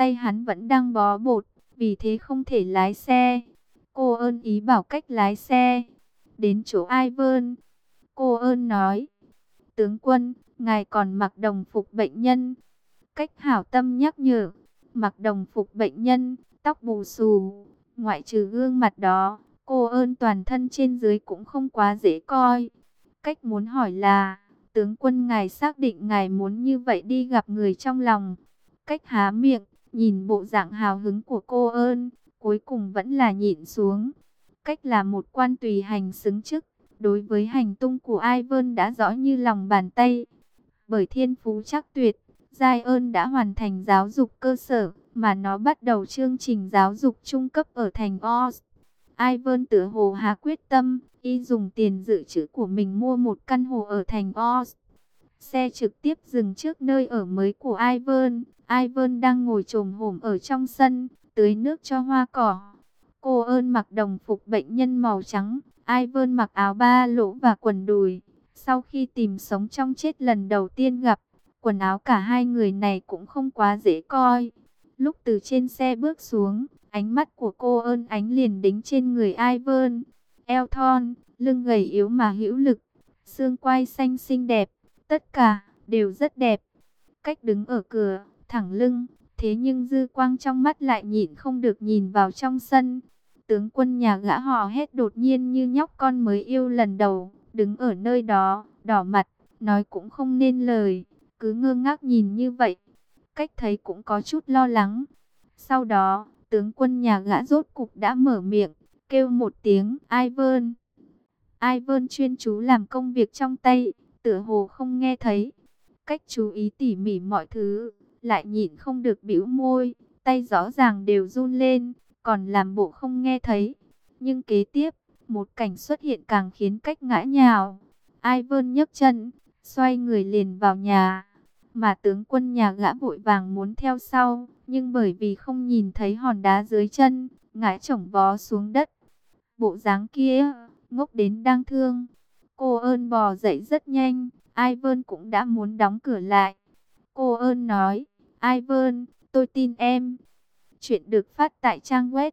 tay hắn vẫn đang bó bột, vì thế không thể lái xe. Cô ơn ý bảo cách lái xe. Đến chỗ Ivan, cô ơn nói, tướng quân, ngài còn mặc đồng phục bệnh nhân. Cách hảo tâm nhắc nhở, mặc đồng phục bệnh nhân, tóc bù xù, ngoại trừ gương mặt đó, cô ơn toàn thân trên dưới cũng không quá dễ coi. Cách muốn hỏi là, tướng quân ngài xác định ngài muốn như vậy đi gặp người trong lòng. Cách há miệng, nhìn bộ dạng hào hứng của cô ơn, cuối cùng vẫn là nhịn xuống. Cách là một quan tùy hành xứng chức, đối với hành tung của Ivan đã rõ như lòng bàn tay. Bởi thiên phú chắc tuyệt, Giai ơn đã hoàn thành giáo dục cơ sở, mà nó bắt đầu chương trình giáo dục trung cấp ở thành Oz. Ivan tựa hồ hạ quyết tâm, y dùng tiền dự trữ của mình mua một căn hộ ở thành Oz. Xe trực tiếp dừng trước nơi ở mới của Ivan. Ivan đang ngồi chồm hổm ở trong sân, tưới nước cho hoa cỏ. Cô ơn mặc đồng phục bệnh nhân màu trắng, Ivan mặc áo ba lỗ và quần đùi. Sau khi tìm sống trong chết lần đầu tiên gặp, quần áo cả hai người này cũng không quá dễ coi. Lúc từ trên xe bước xuống, ánh mắt của cô ơn ánh liền đính trên người Ivan. Eo thon, lưng gầy yếu mà hữu lực, xương quai xanh xinh đẹp, tất cả đều rất đẹp. Cách đứng ở cửa, thẳng lưng, thế nhưng dư quang trong mắt lại nhịn không được nhìn vào trong sân. Tướng quân nhà gã hò hét đột nhiên như nhóc con mới yêu lần đầu, đứng ở nơi đó, đỏ mặt, nói cũng không nên lời, cứ ngơ ngác nhìn như vậy. Cách thấy cũng có chút lo lắng. Sau đó, tướng quân nhà gã rốt cục đã mở miệng, kêu một tiếng Ivan. Ivan chuyên chú làm công việc trong tay, tựa hồ không nghe thấy. Cách chú ý tỉ mỉ mọi thứ, lại nhịn không được bĩu môi, tay rõ ràng đều run lên, còn làm bộ không nghe thấy. Nhưng kế tiếp, một cảnh xuất hiện càng khiến cách ngã nhào. Ivan nhấc chân, xoay người liền vào nhà. Mà tướng quân nhà gã vội vàng muốn theo sau, nhưng bởi vì không nhìn thấy hòn đá dưới chân, ngã chổng vó xuống đất. Bộ dáng kia, ngốc đến đang thương. Cô ơn bò dậy rất nhanh, Ivan cũng đã muốn đóng cửa lại. Cô ơn nói, Ivan, tôi tin em. Chuyện được phát tại trang web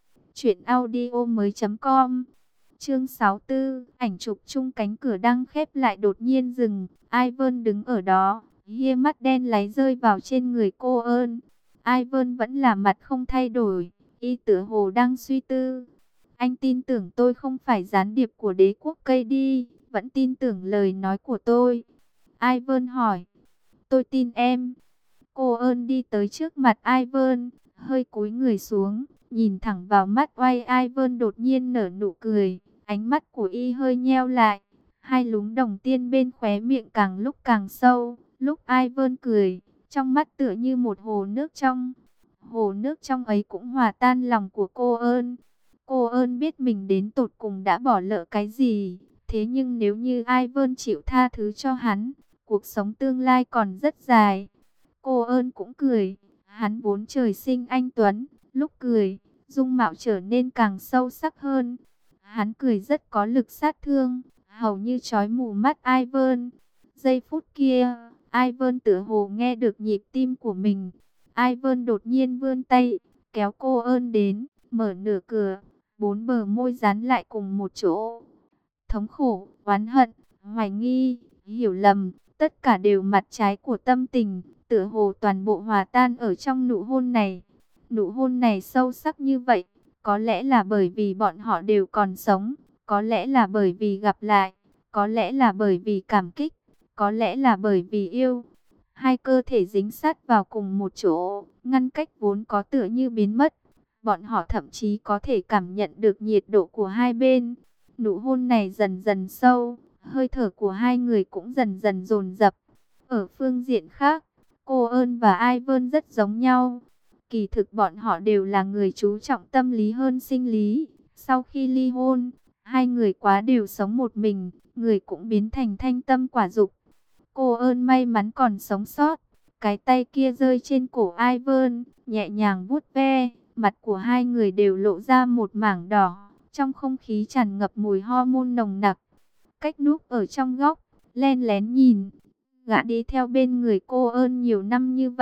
truyệnaudiomoi.com. Chương 64, ảnh chụp chung cánh cửa đang khép lại đột nhiên dừng. Ivan đứng ở đó, hia mắt đen láy rơi vào trên người cô ơn. Ivan vẫn là mặt không thay đổi, y tựa hồ đang suy tư. Anh tin tưởng tôi không phải gián điệp của đế quốc cây đi, vẫn tin tưởng lời nói của tôi. Ivan hỏi, tôi tin em. Cô ơn đi tới trước mặt Ivan, hơi cúi người xuống, nhìn thẳng vào mắt oai. Ivan đột nhiên nở nụ cười, ánh mắt của y hơi nheo lại. Hai lúm đồng tiền bên khóe miệng càng lúc càng sâu. Lúc Ivan cười, trong mắt tựa như một hồ nước trong. Hồ nước trong ấy cũng hòa tan lòng của cô ơn. Cô ơn biết mình đến tột cùng đã bỏ lỡ cái gì. Thế nhưng nếu như Ivan chịu tha thứ cho hắn, cuộc sống tương lai còn rất dài. Cô ơn cũng cười. Hắn vốn trời sinh anh tuấn, lúc cười, dung mạo trở nên càng sâu sắc hơn. Hắn cười rất có lực sát thương, hầu như chói mù mắt Ivan. Giây phút kia, Ivan tựa hồ nghe được nhịp tim của mình. Ivan đột nhiên vươn tay, kéo cô ơn đến, mở nửa cửa, bốn bờ môi dán lại cùng một chỗ. Thống khổ, oán hận, hoài nghi, hiểu lầm, tất cả đều mặt trái của tâm tình, tựa hồ toàn bộ hòa tan ở trong nụ hôn này. Nụ hôn này sâu sắc như vậy, có lẽ là bởi vì bọn họ đều còn sống, có lẽ là bởi vì gặp lại, có lẽ là bởi vì cảm kích, có lẽ là bởi vì yêu. Hai cơ thể dính sát vào cùng một chỗ, ngăn cách vốn có tựa như biến mất. Bọn họ thậm chí có thể cảm nhận được nhiệt độ của hai bên. Nụ hôn này dần dần sâu, hơi thở của hai người cũng dần dần dồn dập. Ở phương diện khác, cô ơn và Ivan rất giống nhau. Kỳ thực bọn họ đều là người chú trọng tâm lý hơn sinh lý. Sau khi ly hôn, hai người quá đều sống một mình, người cũng biến thành thanh tâm quả dục. Cô ơn may mắn còn sống sót. Cái tay kia rơi trên cổ Ivan, nhẹ nhàng vuốt ve. Mặt của hai người đều lộ ra một mảng đỏ. Trong không khí tràn ngập mùi hormone nồng nặc. Cách núp ở trong góc, len lén nhìn. Gã đi theo bên người cô ơn nhiều năm như vậy.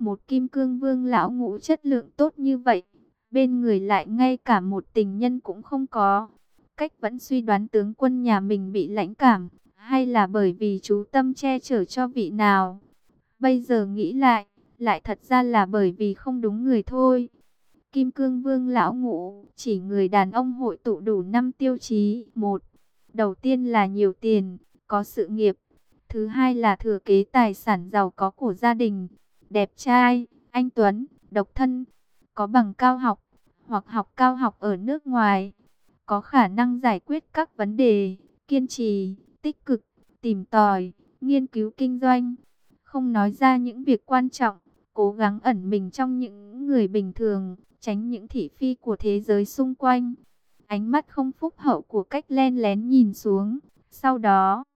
Một kim cương vương lão ngũ chất lượng tốt như vậy, bên người lại ngay cả một tình nhân cũng không có. Cách vẫn suy đoán tướng quân nhà mình bị lãnh cảm, hay là bởi vì chú tâm che chở cho vị nào. Bây giờ nghĩ lại, lại thật ra là bởi vì không đúng người thôi. Kim Cương Vương lão ngũ chỉ người đàn ông hội tụ đủ 5 tiêu chí. Một, đầu tiên là nhiều tiền, có sự nghiệp. Thứ hai là thừa kế tài sản giàu có của gia đình. Đẹp trai, anh tuấn, độc thân, có bằng cao học hoặc học cao học ở nước ngoài. Có khả năng giải quyết các vấn đề, kiên trì, tích cực, tìm tòi, nghiên cứu kinh doanh. Không nói ra những việc quan trọng, cố gắng ẩn mình trong những người bình thường, tránh những thị phi của thế giới xung quanh. Ánh mắt không phúc hậu của cách len lén nhìn xuống. Sau đó,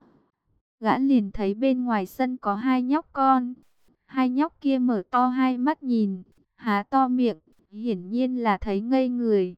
gã liền thấy bên ngoài sân có hai nhóc con. Hai nhóc kia mở to hai mắt nhìn, há to miệng, hiển nhiên là thấy ngây người.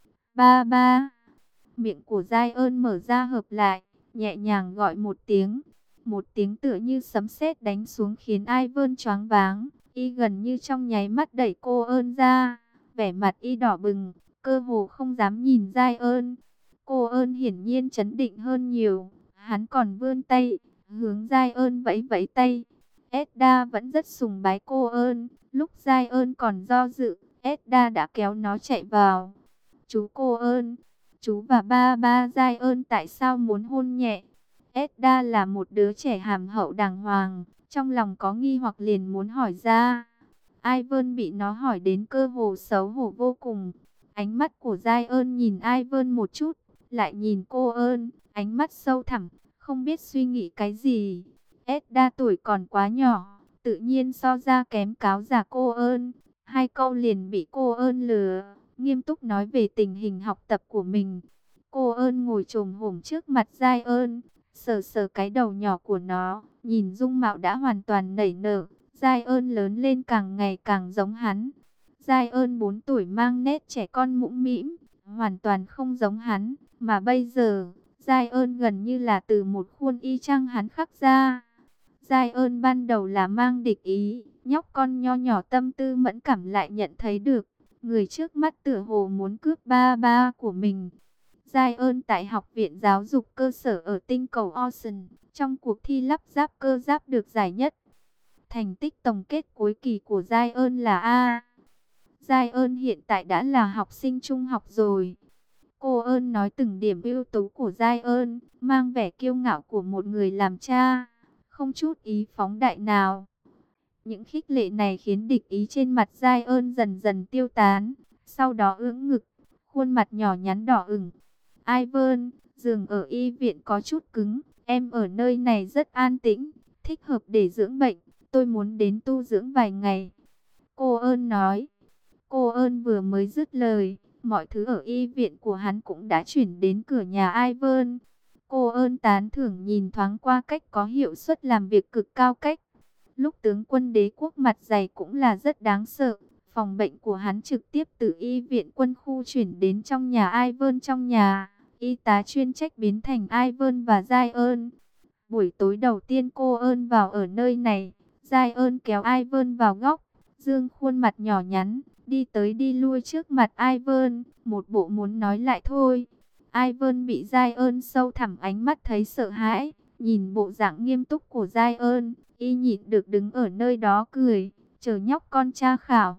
Ba ba. Miệng của Giai ơn mở ra hợp lại, nhẹ nhàng gọi một tiếng. Một tiếng tựa như sấm sét đánh xuống khiến Ivan choáng váng. Y gần như trong nháy mắt đẩy cô ơn ra. Vẻ mặt y đỏ bừng, cơ hồ không dám nhìn Giai ơn. Cô ơn hiển nhiên chấn định hơn nhiều. Hắn còn vươn tay, hướng Giai ơn vẫy vẫy tay. Edda vẫn rất sùng bái cô ơn. Lúc Giai ơn còn do dự, Edda đã kéo nó chạy vào. Chú cô ơn, chú và ba ba Giai ơn tại sao muốn hôn nhẹ? Edda là một đứa trẻ hàm hậu đàng hoàng, trong lòng có nghi hoặc liền muốn hỏi ra. Ivan bị nó hỏi đến cơ hồ xấu hổ vô cùng. Ánh mắt của Giai ơn nhìn Ivan một chút, lại nhìn cô ơn, ánh mắt sâu thẳm, không biết suy nghĩ cái gì. Edda tuổi còn quá nhỏ, tự nhiên so ra kém cáo già cô ơn. Hai câu liền bị cô ơn lừa, nghiêm túc nói về tình hình học tập của mình. Cô ơn ngồi chồm hổm trước mặt Giai ơn, sờ sờ cái đầu nhỏ của nó, nhìn dung mạo đã hoàn toàn nảy nở. Giai ơn lớn lên càng ngày càng giống hắn. Giai ơn 4 tuổi mang nét trẻ con mũm mĩm, hoàn toàn không giống hắn. Mà bây giờ, Giai ơn gần như là từ một khuôn y chang hắn khắc ra. Giai ơn ban đầu là mang địch ý, nhóc con nho nhỏ tâm tư mẫn cảm lại nhận thấy được. Người trước mắt tựa hồ muốn cướp ba ba của mình. Giai ơn tại Học viện Giáo dục Cơ sở ở tinh cầu Ocean, trong cuộc thi lắp ráp cơ giáp được giải nhất. Thành tích tổng kết cuối kỳ của Giai ơn là A. Giai ơn hiện tại đã là học sinh trung học rồi. Cô ơn nói từng điểm ưu tú của Giai ơn, mang vẻ kiêu ngạo của một người làm cha, không chút ý phóng đại nào. Những khích lệ này khiến địch ý trên mặt Giai ơn dần dần tiêu tán, sau đó ưỡn ngực, khuôn mặt nhỏ nhắn đỏ ửng. Ivan, giường ở y viện có chút cứng, em ở nơi này rất an tĩnh, thích hợp để dưỡng bệnh, tôi muốn đến tu dưỡng vài ngày. Cô ơn nói. Cô ơn vừa mới dứt lời, mọi thứ ở y viện của hắn cũng đã chuyển đến cửa nhà Ivan. Cô ơn tán thưởng nhìn thoáng qua cách có hiệu suất làm việc cực cao cách. Lúc tướng quân đế quốc mặt dày cũng là rất đáng sợ. Phòng bệnh của hắn trực tiếp từ y viện quân khu chuyển đến trong nhà Ivan trong nhà. Y tá chuyên trách biến thành Ivan và Giai ơn. Buổi tối đầu tiên cô ơn vào ở nơi này, Giai ơn kéo Ivan vào góc, dương khuôn mặt nhỏ nhắn, đi tới đi lui trước mặt Ivan, một bộ muốn nói lại thôi. Ivan bị Giai ơn sâu thẳm ánh mắt thấy sợ hãi, nhìn bộ dạng nghiêm túc của Giai ơn, y nhịn được đứng ở nơi đó cười, chờ nhóc con tra khảo.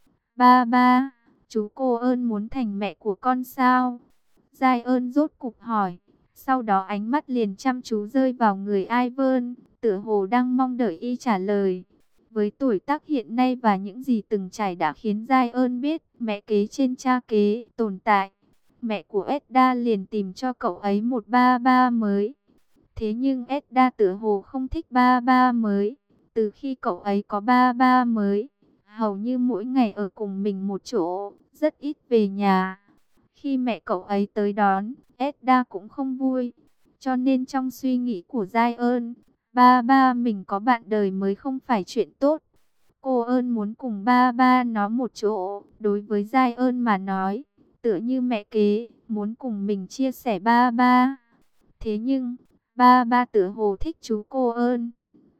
Ba ba, chú cô ơn muốn thành mẹ của con sao? Giai ơn rốt cục hỏi, sau đó ánh mắt liền chăm chú rơi vào người Ivan, tựa hồ đang mong đợi y trả lời. Với tuổi tác hiện nay và những gì từng trải đã khiến Giai ơn biết mẹ kế trên cha kế tồn tại. Mẹ của Edda liền tìm cho cậu ấy một ba ba mới. Thế nhưng Edda tựa hồ không thích ba ba mới. Từ khi cậu ấy có ba ba mới, hầu như mỗi ngày ở cùng mình một chỗ, rất ít về nhà. Khi mẹ cậu ấy tới đón, Edda cũng không vui. Cho nên trong suy nghĩ của Giai ơn, ba ba mình có bạn đời mới không phải chuyện tốt. Cô ơn muốn cùng ba ba nó một chỗ, đối với Giai ơn mà nói, tựa như mẹ kế, muốn cùng mình chia sẻ ba ba. Thế nhưng, ba ba tựa hồ thích chú cô ơn.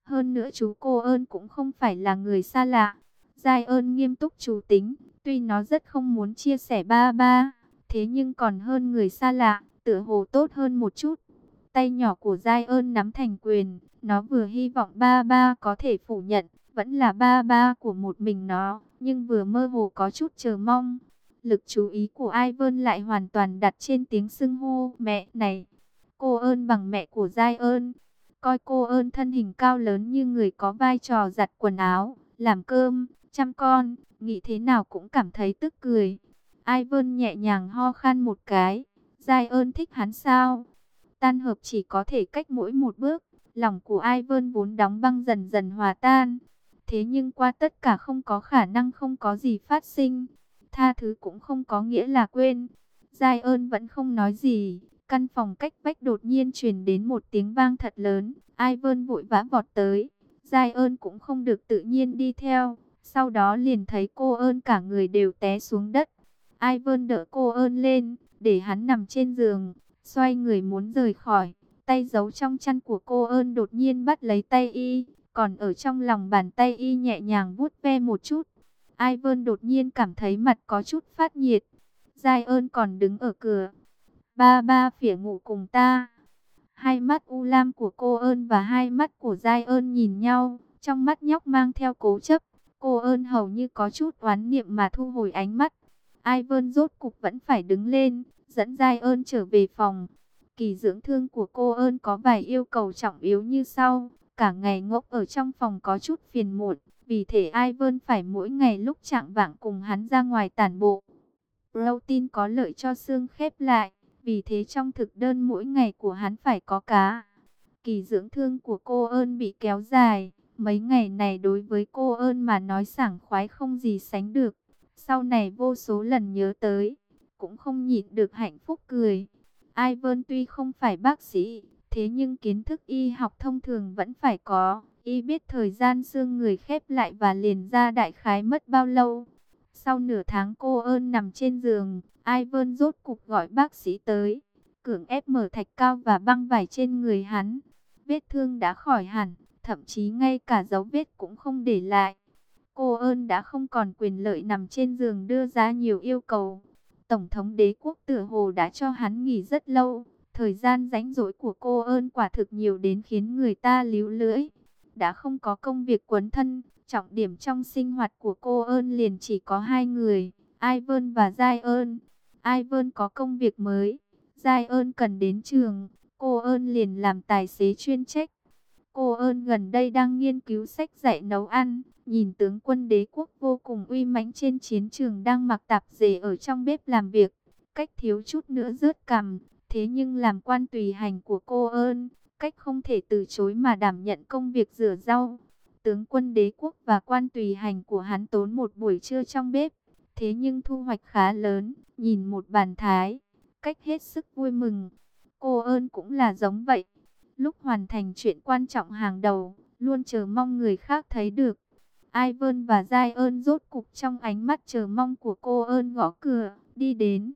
Hơn nữa chú cô ơn cũng không phải là người xa lạ. Giai ơn nghiêm túc chú tính, tuy nó rất không muốn chia sẻ ba ba, thế nhưng còn hơn người xa lạ, tựa hồ tốt hơn một chút. Tay nhỏ của Giai ơn nắm thành quyền, nó vừa hy vọng ba ba có thể phủ nhận, vẫn là ba ba của một mình nó, nhưng vừa mơ hồ có chút chờ mong. Lực chú ý của Ivan lại hoàn toàn đặt trên tiếng xưng hô mẹ này. Cô ơn bằng mẹ của Giai ơn. Coi cô ơn thân hình cao lớn như người có vai trò giặt quần áo, làm cơm, chăm con, nghĩ thế nào cũng cảm thấy tức cười. Ivan nhẹ nhàng ho khan một cái. Giai ơn thích hắn sao? Tan hợp chỉ có thể cách mỗi một bước. Lòng của Ivan vốn đóng băng dần dần hòa tan. Thế nhưng qua tất cả không có khả năng không có gì phát sinh. Tha thứ cũng không có nghĩa là quên. Giai ơn vẫn không nói gì. Căn phòng cách vách đột nhiên truyền đến một tiếng vang thật lớn. Ivan vội vã vọt tới. Giai ơn cũng không được tự nhiên đi theo. Sau đó liền thấy cô ơn cả người đều té xuống đất. Ivan đỡ cô ơn lên, để hắn nằm trên giường. Xoay người muốn rời khỏi. Tay giấu trong chăn của cô ơn đột nhiên bắt lấy tay y. Còn ở trong lòng bàn tay y nhẹ nhàng vuốt ve một chút. Ivan đột nhiên cảm thấy mặt có chút phát nhiệt. Giai ơn còn đứng ở cửa. Ba ba phỉa ngủ cùng ta. Hai mắt u lam của cô ơn và hai mắt của Giai ơn nhìn nhau. Trong mắt nhóc mang theo cố chấp. Cô ơn hầu như có chút oán niệm mà thu hồi ánh mắt. Ivan rốt cục vẫn phải đứng lên, dẫn Giai ơn trở về phòng. Kỳ dưỡng thương của cô ơn có vài yêu cầu trọng yếu như sau. Cả ngày ngốc ở trong phòng có chút phiền muộn. Vì thế Ivan phải mỗi ngày lúc chạng vạng cùng hắn ra ngoài tản bộ. Protein có lợi cho xương khép lại. Vì thế trong thực đơn mỗi ngày của hắn phải có cá. Kỳ dưỡng thương của cô ơn bị kéo dài. Mấy ngày này đối với cô ơn mà nói sảng khoái không gì sánh được. Sau này vô số lần nhớ tới, cũng không nhịn được hạnh phúc cười. Ivan tuy không phải bác sĩ, thế nhưng kiến thức y học thông thường vẫn phải có. Y biết thời gian xương người khép lại và liền ra đại khái mất bao lâu. Sau nửa tháng cô ơn nằm trên giường, Ivan rốt cục gọi bác sĩ tới. Cưỡng ép mở thạch cao và băng vải trên người hắn. Vết thương đã khỏi hẳn, thậm chí ngay cả dấu vết cũng không để lại. Cô ơn đã không còn quyền lợi nằm trên giường đưa ra nhiều yêu cầu. Tổng thống đế quốc tựa hồ đã cho hắn nghỉ rất lâu. Thời gian rảnh rỗi của cô ơn quả thực nhiều đến khiến người ta líu lưỡi. Đã không có công việc quấn thân, trọng điểm trong sinh hoạt của cô ơn liền chỉ có hai người, Ivan và Giai ơn. Ivan có công việc mới, Giai ơn cần đến trường, cô ơn liền làm tài xế chuyên trách. Cô ơn gần đây đang nghiên cứu sách dạy nấu ăn, nhìn tướng quân đế quốc vô cùng uy mãnh trên chiến trường đang mặc tạp dề ở trong bếp làm việc, cách thiếu chút nữa rớt cằm. Thế nhưng làm quan tùy hành của cô ơn, cách không thể từ chối mà đảm nhận công việc rửa rau. Tướng quân đế quốc và quan tùy hành của hắn tốn một buổi trưa trong bếp, thế nhưng thu hoạch khá lớn, nhìn một bàn thái, cách hết sức vui mừng. Cô ơn cũng là giống vậy. Lúc hoàn thành chuyện quan trọng hàng đầu, luôn chờ mong người khác thấy được. Ivan và Giai ơn rốt cục trong ánh mắt chờ mong của cô ơn gõ cửa, đi đến.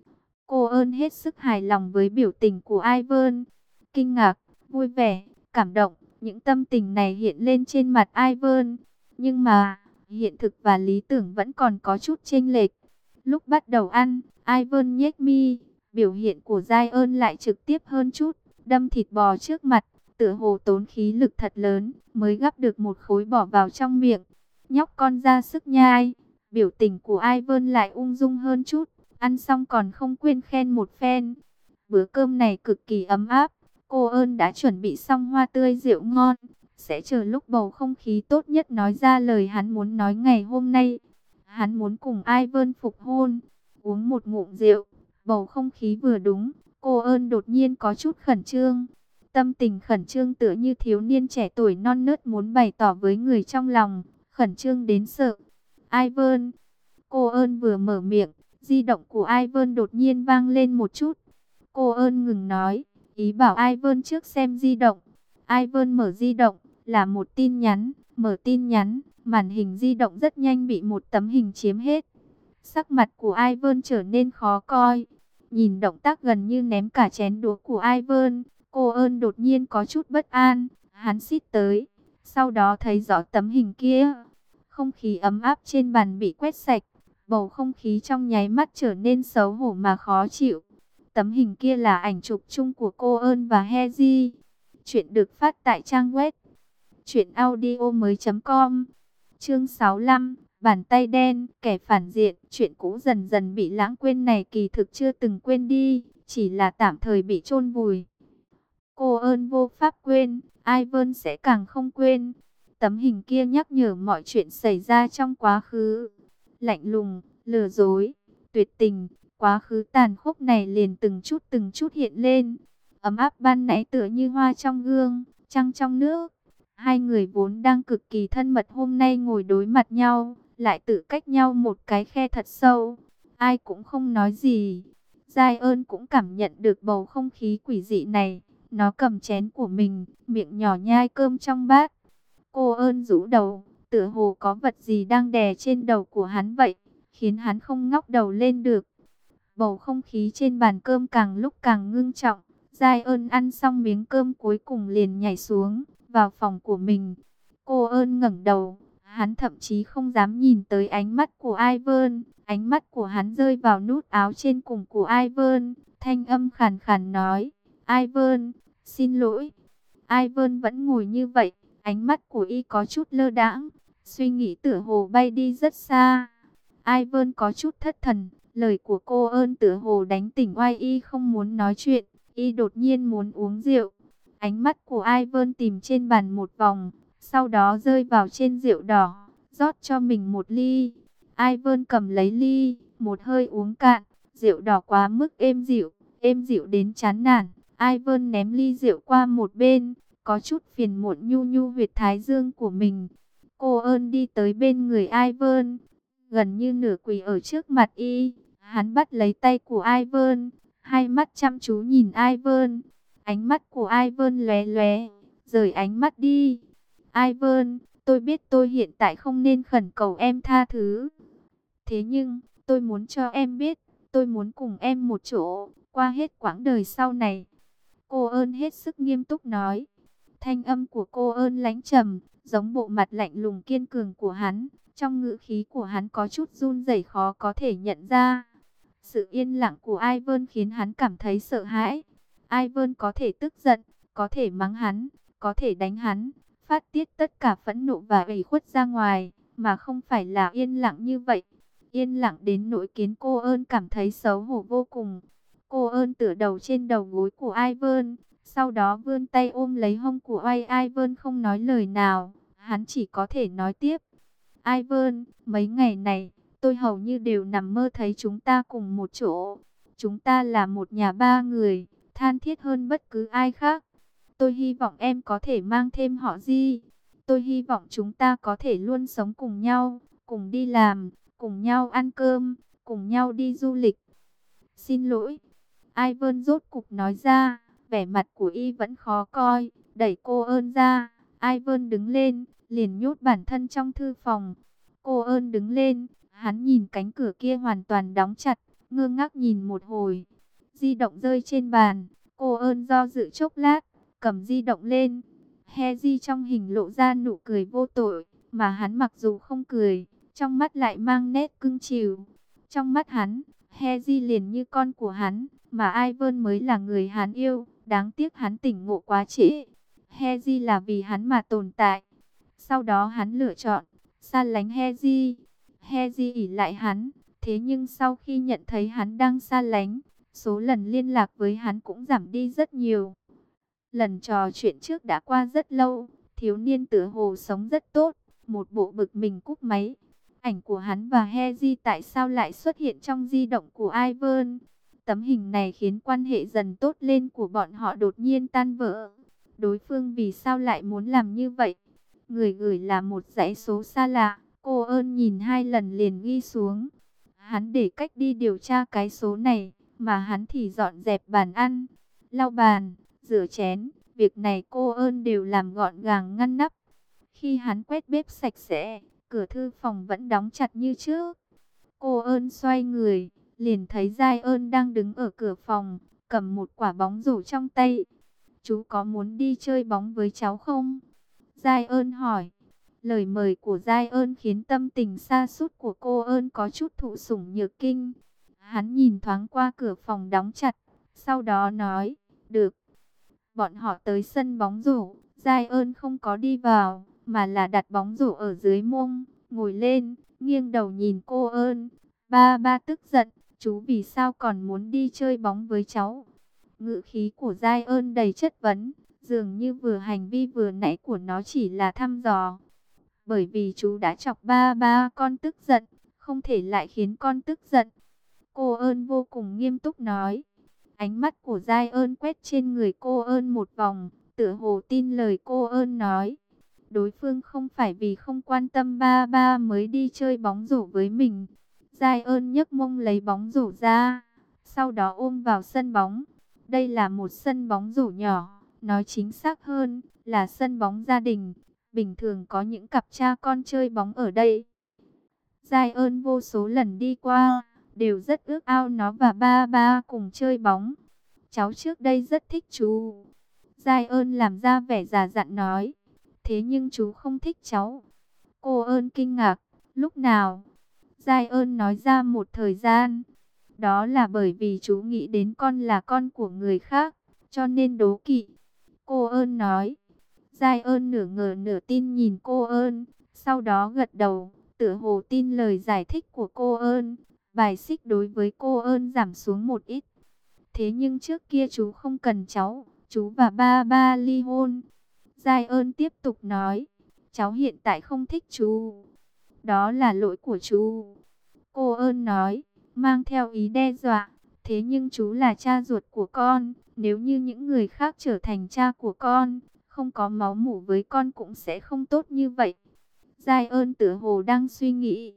Cô ơn hết sức hài lòng với biểu tình của Ivan. Kinh ngạc, vui vẻ, cảm động, những tâm tình này hiện lên trên mặt Ivan. Nhưng mà, hiện thực và lý tưởng vẫn còn có chút chênh lệch. Lúc bắt đầu ăn, Ivan nhếch mi, biểu hiện của Giai ơn lại trực tiếp hơn chút. Đâm thịt bò trước mặt, tựa hồ tốn khí lực thật lớn, mới gắp được một khối bỏ vào trong miệng. Nhóc con ra sức nhai, biểu tình của Ivan lại ung dung hơn chút. Ăn xong còn không quên khen một phen. Bữa cơm này cực kỳ ấm áp. Cô ơn đã chuẩn bị xong hoa tươi rượu ngon. Sẽ chờ lúc bầu không khí tốt nhất nói ra lời hắn muốn nói ngày hôm nay. Hắn muốn cùng Ivan phục hôn. Uống một ngụm rượu. Bầu không khí vừa đúng. Cô ơn đột nhiên có chút khẩn trương. Tâm tình khẩn trương tựa như thiếu niên trẻ tuổi non nớt muốn bày tỏ với người trong lòng. Khẩn trương đến sợ. Ivan. Cô ơn vừa mở miệng. Di động của Ivan đột nhiên vang lên một chút. Cô ơn ngừng nói, ý bảo Ivan trước xem di động. Ivan mở di động, là một tin nhắn. Mở tin nhắn, màn hình di động rất nhanh bị một tấm hình chiếm hết. Sắc mặt của Ivan trở nên khó coi. Nhìn động tác gần như ném cả chén đũa của Ivan, cô ơn đột nhiên có chút bất an. Hắn xít tới, Sau đó thấy rõ tấm hình kia. Không khí ấm áp trên bàn bị quét sạch. Bầu không khí trong nháy mắt trở nên xấu hổ mà khó chịu. Tấm hình kia là ảnh chụp chung của cô Ơn và Hezi. Chuyện được phát tại trang web truyệnaudiomoi.com. Chương 65, bàn tay đen, kẻ phản diện. Chuyện cũ dần dần bị lãng quên này kỳ thực chưa từng quên đi, chỉ là tạm thời bị chôn vùi. Cô Ơn vô pháp quên, Ivan sẽ càng không quên. Tấm hình kia nhắc nhở mọi chuyện xảy ra trong quá khứ. Lạnh lùng, lừa dối, tuyệt tình, quá khứ tàn khốc này liền từng chút hiện lên. Ấm áp ban nãy tựa như hoa trong gương, trăng trong nước. Hai người vốn đang cực kỳ thân mật hôm nay ngồi đối mặt nhau, lại tự cách nhau một cái khe thật sâu. Ai cũng không nói gì. Giai ơn cũng cảm nhận được bầu không khí quỷ dị này. Nó cầm chén của mình, miệng nhỏ nhai cơm trong bát. Cô ơn rũ đầu, tựa hồ có vật gì đang đè trên đầu của hắn vậy, khiến hắn không ngóc đầu lên được. Bầu không khí trên bàn cơm càng lúc càng ngưng trọng. Giai ơn ăn xong miếng cơm cuối cùng liền nhảy xuống, vào phòng của mình. Cô ơn ngẩng đầu, hắn thậm chí không dám nhìn tới ánh mắt của Ivan. Ánh mắt của hắn rơi vào nút áo trên cùng của Ivan. Thanh âm khàn khàn nói, Ivan, xin lỗi. Ivan vẫn ngồi như vậy, ánh mắt của y có chút lơ đãng, suy nghĩ tựa hồ bay đi rất xa. Ivan có chút thất thần, lời của cô ơn tựa hồ đánh tỉnh oai y không muốn nói chuyện, y đột nhiên muốn uống rượu. Ánh mắt của Ivan tìm trên bàn một vòng, sau đó rơi vào trên rượu đỏ, rót cho mình một ly. Ivan cầm lấy ly, một hơi uống cạn, rượu đỏ quá mức êm dịu đến chán nản. Ivan ném ly rượu qua một bên, có chút phiền muộn nhu nhu huyệt thái dương của mình. Cô ơn đi tới bên người Ivan, gần như nửa quỳ ở trước mặt y. Hắn bắt lấy tay của Ivan, hai mắt chăm chú nhìn Ivan. Ánh mắt của Ivan lóe lóe, rời ánh mắt đi. Ivan, tôi biết tôi hiện tại không nên khẩn cầu em tha thứ. Thế nhưng, tôi muốn cho em biết, tôi muốn cùng em một chỗ, qua hết quãng đời sau này. Cô ơn hết sức nghiêm túc nói. Thanh âm của cô ơn lãnh trầm, giống bộ mặt lạnh lùng kiên cường của hắn. Trong ngữ khí của hắn có chút run rẩy khó có thể nhận ra. Sự yên lặng của Ivan khiến hắn cảm thấy sợ hãi. Ivan có thể tức giận, có thể mắng hắn, có thể đánh hắn, phát tiết tất cả phẫn nộ và ủy khuất ra ngoài, mà không phải là yên lặng như vậy. Yên lặng đến nỗi khiến cô ơn cảm thấy xấu hổ vô cùng. Cô ơn tựa đầu trên đầu gối của Ivan, sau đó vươn tay ôm lấy hông của Ivan không nói lời nào. Hắn chỉ có thể nói tiếp. Ivan, mấy ngày này, tôi hầu như đều nằm mơ thấy chúng ta cùng một chỗ. Chúng ta là một nhà ba người, than thiết hơn bất cứ ai khác. Tôi hy vọng em có thể mang thêm họ Di. Tôi hy vọng chúng ta có thể luôn sống cùng nhau, cùng đi làm, cùng nhau ăn cơm, cùng nhau đi du lịch. Xin lỗi. Ivan rốt cục nói ra, vẻ mặt của y vẫn khó coi, đẩy cô ơn ra. Ivan đứng lên, liền nhốt bản thân trong thư phòng. Cô ơn đứng lên, hắn nhìn cánh cửa kia hoàn toàn đóng chặt, ngơ ngác nhìn một hồi. Di động rơi trên bàn, cô ơn do dự chốc lát, cầm di động lên. Hezi trong hình lộ ra nụ cười vô tội, mà hắn mặc dù không cười, trong mắt lại mang nét cưng chiều. Trong mắt hắn, Hezi liền như con của hắn, mà Ivan mới là người hắn yêu. Đáng tiếc hắn tỉnh ngộ quá trễ. Hezi là vì hắn mà tồn tại. Sau đó hắn lựa chọn xa lánh Hezi. Hezi ỷ lại hắn, thế nhưng sau khi nhận thấy hắn đang xa lánh, số lần liên lạc với hắn cũng giảm đi rất nhiều. Lần trò chuyện trước đã qua rất lâu, thiếu niên tựa hồ sống rất tốt, một bộ bực mình cúp máy. Ảnh của hắn và Hezi tại sao lại xuất hiện trong di động của Ivan? Tấm hình này khiến quan hệ dần tốt lên của bọn họ đột nhiên tan vỡ. Đối phương vì sao lại muốn làm như vậy? Người gửi là một dãy số xa lạ, cô ơn nhìn 2 lần liền ghi xuống. Hắn để cách đi điều tra cái số này, mà hắn thì dọn dẹp bàn ăn, lau bàn, rửa chén. Việc này cô ơn đều làm gọn gàng ngăn nắp. Khi hắn quét bếp sạch sẽ, cửa thư phòng vẫn đóng chặt như trước. Cô ơn xoay người, liền thấy Giai ơn đang đứng ở cửa phòng, cầm một quả bóng rổ trong tay. Chú có muốn đi chơi bóng với cháu không? Giai ơn hỏi. Lời mời của Giai ơn khiến tâm tình sa sút của cô ơn có chút thụ sủng nhược kinh. Hắn nhìn thoáng qua cửa phòng đóng chặt, sau đó nói, được. Bọn họ tới sân bóng rổ, Giai ơn không có đi vào, mà là đặt bóng rổ ở dưới mông, ngồi lên, nghiêng đầu nhìn cô ơn. Ba ba tức giận, chú vì sao còn muốn đi chơi bóng với cháu? Ngữ khí của Giai ơn đầy chất vấn, dường như vừa hành vi vừa nãy của nó chỉ là thăm dò. Bởi vì chú đã chọc ba ba con tức giận, không thể lại khiến con tức giận. Cô ơn vô cùng nghiêm túc nói. Ánh mắt của Giai ơn quét trên người cô ơn một vòng, tựa hồ tin lời cô ơn nói. Đối phương không phải vì không quan tâm ba ba mới đi chơi bóng rổ với mình. Giai ơn nhấc mông lấy bóng rổ ra, sau đó ôm vào sân bóng. Đây là một sân bóng rổ nhỏ, nói chính xác hơn là sân bóng gia đình. Bình thường có những cặp cha con chơi bóng ở đây. Giai ơn vô số lần đi qua, đều rất ước ao nó và ba ba cùng chơi bóng. Cháu trước đây rất thích chú. Giai ơn làm ra vẻ già dặn nói. Thế nhưng chú không thích cháu. Cô ơn kinh ngạc. Lúc nào? Giai ơn nói ra một thời gian. Đó là bởi vì chú nghĩ đến con là con của người khác, cho nên đố kỵ. Cô ơn nói. Giai ơn nửa ngờ nửa tin nhìn cô ơn, sau đó gật đầu, tựa hồ tin lời giải thích của cô ơn. Bài xích đối với cô ơn giảm xuống một ít. Thế nhưng trước kia chú không cần cháu, chú và ba ba ly hôn. Giai ơn tiếp tục nói, cháu hiện tại không thích chú. Đó là lỗi của chú. Cô ơn nói, mang theo ý đe dọa. Thế nhưng chú là cha ruột của con, nếu như những người khác trở thành cha của con, không có máu mủ với con cũng sẽ không tốt như vậy. Giai ơn tựa hồ đang suy nghĩ.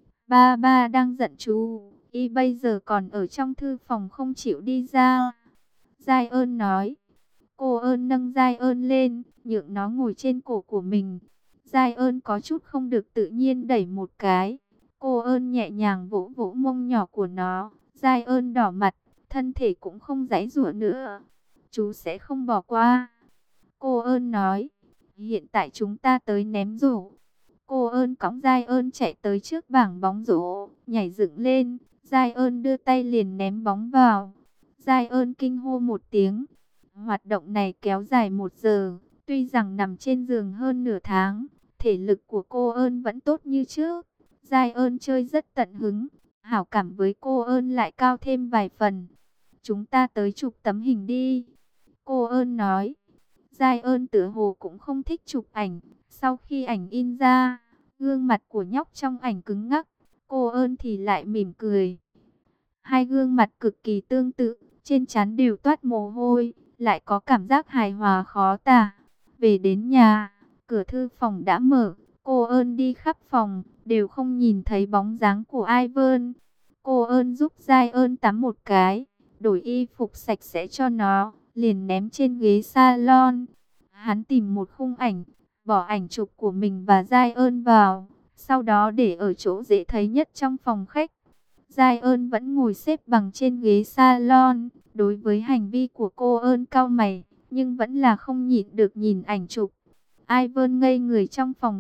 Ba ba đang giận chú, y bây giờ còn ở trong thư phòng không chịu đi ra. Giai ơn nói. Cô ơn nâng Giai ơn lên, nhượng nó ngồi trên cổ của mình. Giai ơn có chút không được tự nhiên đẩy một cái. Cô ơn nhẹ nhàng vỗ vỗ mông nhỏ của nó. Giai ơn đỏ mặt, thân thể cũng không giãy giụa nữa. Chú sẽ không bỏ qua. Cô ơn nói. Hiện tại chúng ta tới ném rổ. Cô ơn cõng Giai ơn chạy tới trước bảng bóng rổ, nhảy dựng lên. Giai ơn đưa tay liền ném bóng vào. Giai ơn kinh hô một tiếng. Hoạt động này kéo dài 1 giờ. Tuy rằng nằm trên giường hơn nửa tháng, thể lực của cô ơn vẫn tốt như trước. Giai ơn chơi rất tận hứng, hảo cảm với cô ơn lại cao thêm vài phần. Chúng ta tới chụp tấm hình đi. Cô ơn nói. Giai ơn tựa hồ cũng không thích chụp ảnh. Sau khi ảnh in ra, gương mặt của nhóc trong ảnh cứng ngắc. Cô ơn thì lại mỉm cười. Hai gương mặt cực kỳ tương tự, trên trán đều toát mồ hôi, lại có cảm giác hài hòa khó tả. Về đến nhà, cửa thư phòng đã mở. Cô ơn đi khắp phòng, đều không nhìn thấy bóng dáng của Ivan. Cô ơn giúp Giai ơn tắm một cái, đổi y phục sạch sẽ cho nó, liền ném trên ghế salon. Hắn tìm một khung ảnh, bỏ ảnh chụp của mình và Giai ơn vào, sau đó để ở chỗ dễ thấy nhất trong phòng khách. Giai ơn vẫn ngồi xếp bằng trên ghế salon, đối với hành vi của cô ơn cau mày, nhưng vẫn là không nhịn được nhìn ảnh chụp. Ivan ngây người trong phòng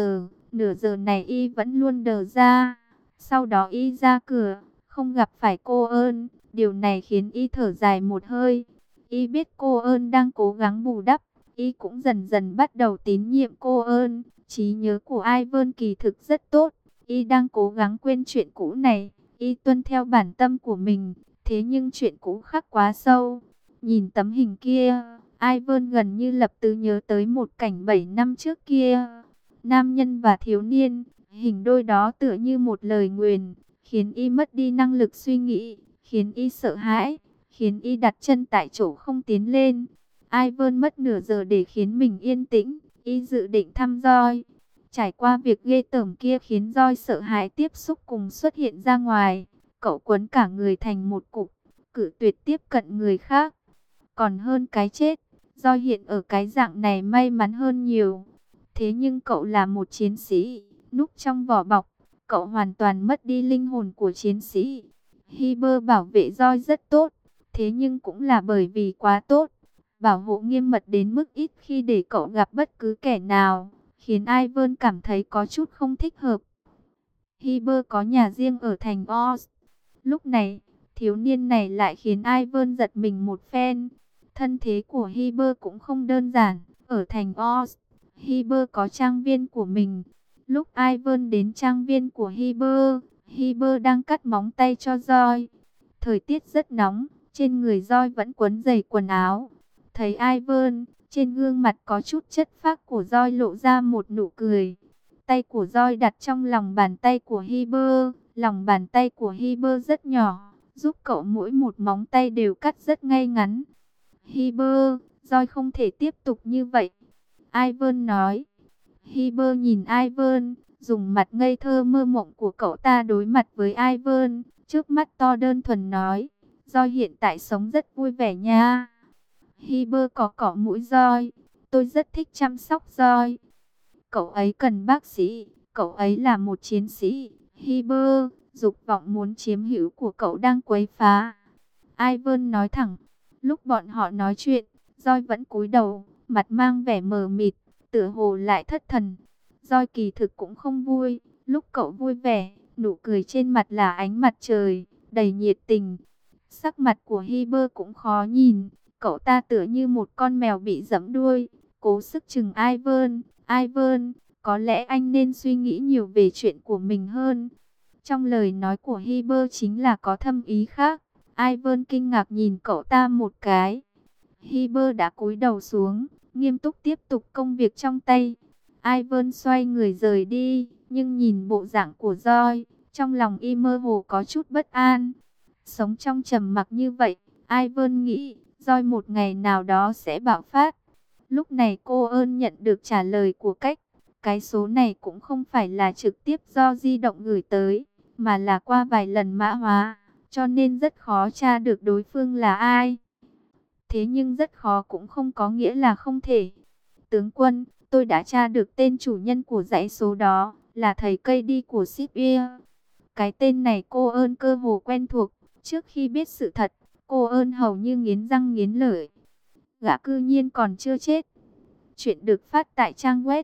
nửa giờ này y vẫn luôn đờ ra. Sau đó y ra cửa, không gặp phải cô ơn, điều này khiến y thở dài một hơi. Y biết cô ơn đang cố gắng bù đắp, y cũng dần dần bắt đầu tín nhiệm cô ơn. Trí nhớ của Ivan kỳ thực rất tốt, y đang cố gắng quên chuyện cũ này, y tuân theo bản tâm của mình, thế nhưng chuyện cũ khắc quá sâu. Nhìn tấm hình kia, Ivan gần như lập tức nhớ tới một cảnh 7 năm trước kia. Nam nhân và thiếu niên, hình đôi đó tựa như một lời nguyền, khiến y mất đi năng lực suy nghĩ, khiến y sợ hãi, khiến y đặt chân tại chỗ không tiến lên. Ivan mất nửa giờ để khiến mình yên tĩnh, y dự định thăm Joy. Trải qua việc ghê tởm kia khiến Joy sợ hãi tiếp xúc cùng xuất hiện ra ngoài. Cậu quấn cả người thành một cục, cự tuyệt tiếp cận người khác. Còn hơn cái chết, do hiện ở cái dạng này may mắn hơn nhiều. Thế nhưng cậu là một chiến sĩ, núp trong vỏ bọc, cậu hoàn toàn mất đi linh hồn của chiến sĩ. Hiber bảo vệ Joy rất tốt, thế nhưng cũng là bởi vì quá tốt, bảo hộ nghiêm mật đến mức ít khi để cậu gặp bất cứ kẻ nào, khiến Ivan cảm thấy có chút không thích hợp. Heber có nhà riêng ở thành Oz. Lúc này, thiếu niên này lại khiến Ivan giật mình một phen. Thân thế của Heber cũng không đơn giản. Ở thành Oz, Heber có trang viên của mình. Lúc Ivan đến trang viên của Heber, Heber đang cắt móng tay cho roi. Thời tiết rất nóng, trên người roi vẫn quấn dày quần áo. Thấy Ivan, trên gương mặt có chút chất phác của roi lộ ra một nụ cười. Tay của roi đặt trong lòng bàn tay của Heber. Lòng bàn tay của Heber rất nhỏ, giúp cậu mỗi một móng tay đều cắt rất ngay ngắn. Heber, roi không thể tiếp tục như vậy, Ivan nói. Heber nhìn Ivan, dùng mặt ngây thơ mơ mộng của cậu ta đối mặt với Ivan, trước mắt to đơn thuần nói, roi hiện tại sống rất vui vẻ nha. Heber cọ mũi roi, tôi rất thích chăm sóc roi. Cậu ấy cần bác sĩ, cậu ấy là một chiến sĩ. Heber, dục vọng muốn chiếm hữu của cậu đang quấy phá. Ivan nói thẳng. Lúc bọn họ nói chuyện, roi vẫn cúi đầu, mặt mang vẻ mờ mịt, tựa hồ lại thất thần. Roi kỳ thực cũng không vui. Lúc cậu vui vẻ, nụ cười trên mặt là ánh mặt trời, đầy nhiệt tình. Sắc mặt của Heber cũng khó nhìn. Cậu ta tựa như một con mèo bị giẫm đuôi, cố sức chừng Ivan. Ivan, có lẽ anh nên suy nghĩ nhiều về chuyện của mình hơn. Trong lời nói của Heber chính là có thâm ý khác. Ivan kinh ngạc nhìn cậu ta một cái. Heber đã cúi đầu xuống, nghiêm túc tiếp tục công việc trong tay. Ivan xoay người rời đi, nhưng nhìn bộ dạng của roi, trong lòng y mơ hồ có chút bất an. Sống trong trầm mặc như vậy, Ivan nghĩ, roi một ngày nào đó sẽ bạo phát. Lúc này cô ơn nhận được trả lời của cách. Cái số này cũng không phải là trực tiếp do di động gửi tới, mà là qua vài lần mã hóa, cho nên rất khó tra được đối phương là ai. Thế nhưng rất khó cũng không có nghĩa là không thể. Tướng quân, tôi đã tra được tên chủ nhân của dãy số đó, là thầy cây đi của Sipia. Cái tên này cô ơn cơ hồ quen thuộc. Trước khi biết sự thật, cô ơn hầu như nghiến răng nghiến lợi. Gã cư nhiên còn chưa chết. Chuyện được phát tại trang web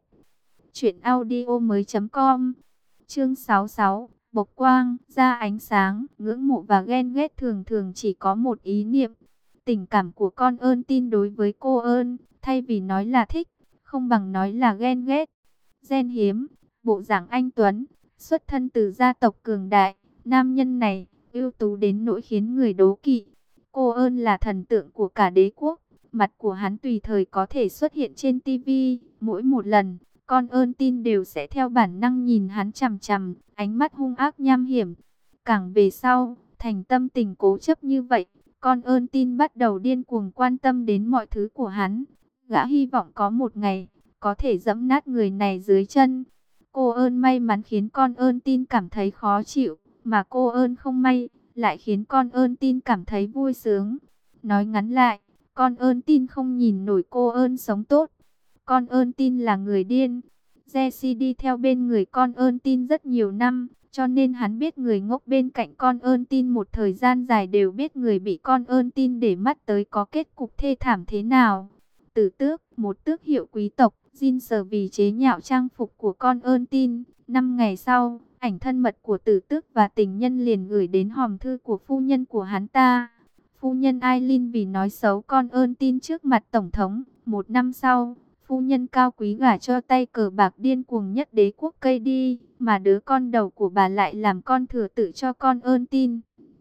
truyệnaudiomoi.com. Chương 66, bộc quang, ra ánh sáng, ngưỡng mộ và ghen ghét thường thường chỉ có một ý niệm. Tình cảm của con ơn tin đối với cô ơn, thay vì nói là thích, không bằng nói là ghen ghét. Gen hiếm, bộ dạng anh tuấn, xuất thân từ gia tộc cường đại, nam nhân này ưu tú đến nỗi khiến người đố kỵ. Cô ơn là thần tượng của cả đế quốc, mặt của hắn tùy thời có thể xuất hiện trên TV, mỗi một lần con ơn tin đều sẽ theo bản năng nhìn hắn chằm chằm, ánh mắt hung ác nham hiểm. Càng về sau, thành tâm tình cố chấp như vậy, con ơn tin bắt đầu điên cuồng quan tâm đến mọi thứ của hắn. Gã hy vọng có một ngày, có thể giẫm nát người này dưới chân. Cô ơn may mắn khiến con ơn tin cảm thấy khó chịu, mà cô ơn không may, lại khiến con ơn tin cảm thấy vui sướng. Nói ngắn lại, con ơn tin không nhìn nổi cô ơn sống tốt. Con ơn tin là người điên. Jesse đi theo bên người con ơn tin rất nhiều năm, cho nên hắn biết người ngốc bên cạnh con ơn tin một thời gian dài đều biết người bị con ơn tin để mắt tới có kết cục thê thảm thế nào. Tử tước, một tước hiệu quý tộc, Jin sờ vì chế nhạo trang phục của con ơn tin. 5 ngày sau, ảnh thân mật của tử tước và tình nhân liền gửi đến hòm thư của phu nhân của hắn ta. Phu nhân Aileen vì nói xấu con ơn tin trước mặt tổng thống. 1 năm sau, phu nhân cao quý gả cho tay cờ bạc điên cuồng nhất đế quốc cây đi, mà đứa con đầu của bà lại làm con thừa tự cho con ơn tin.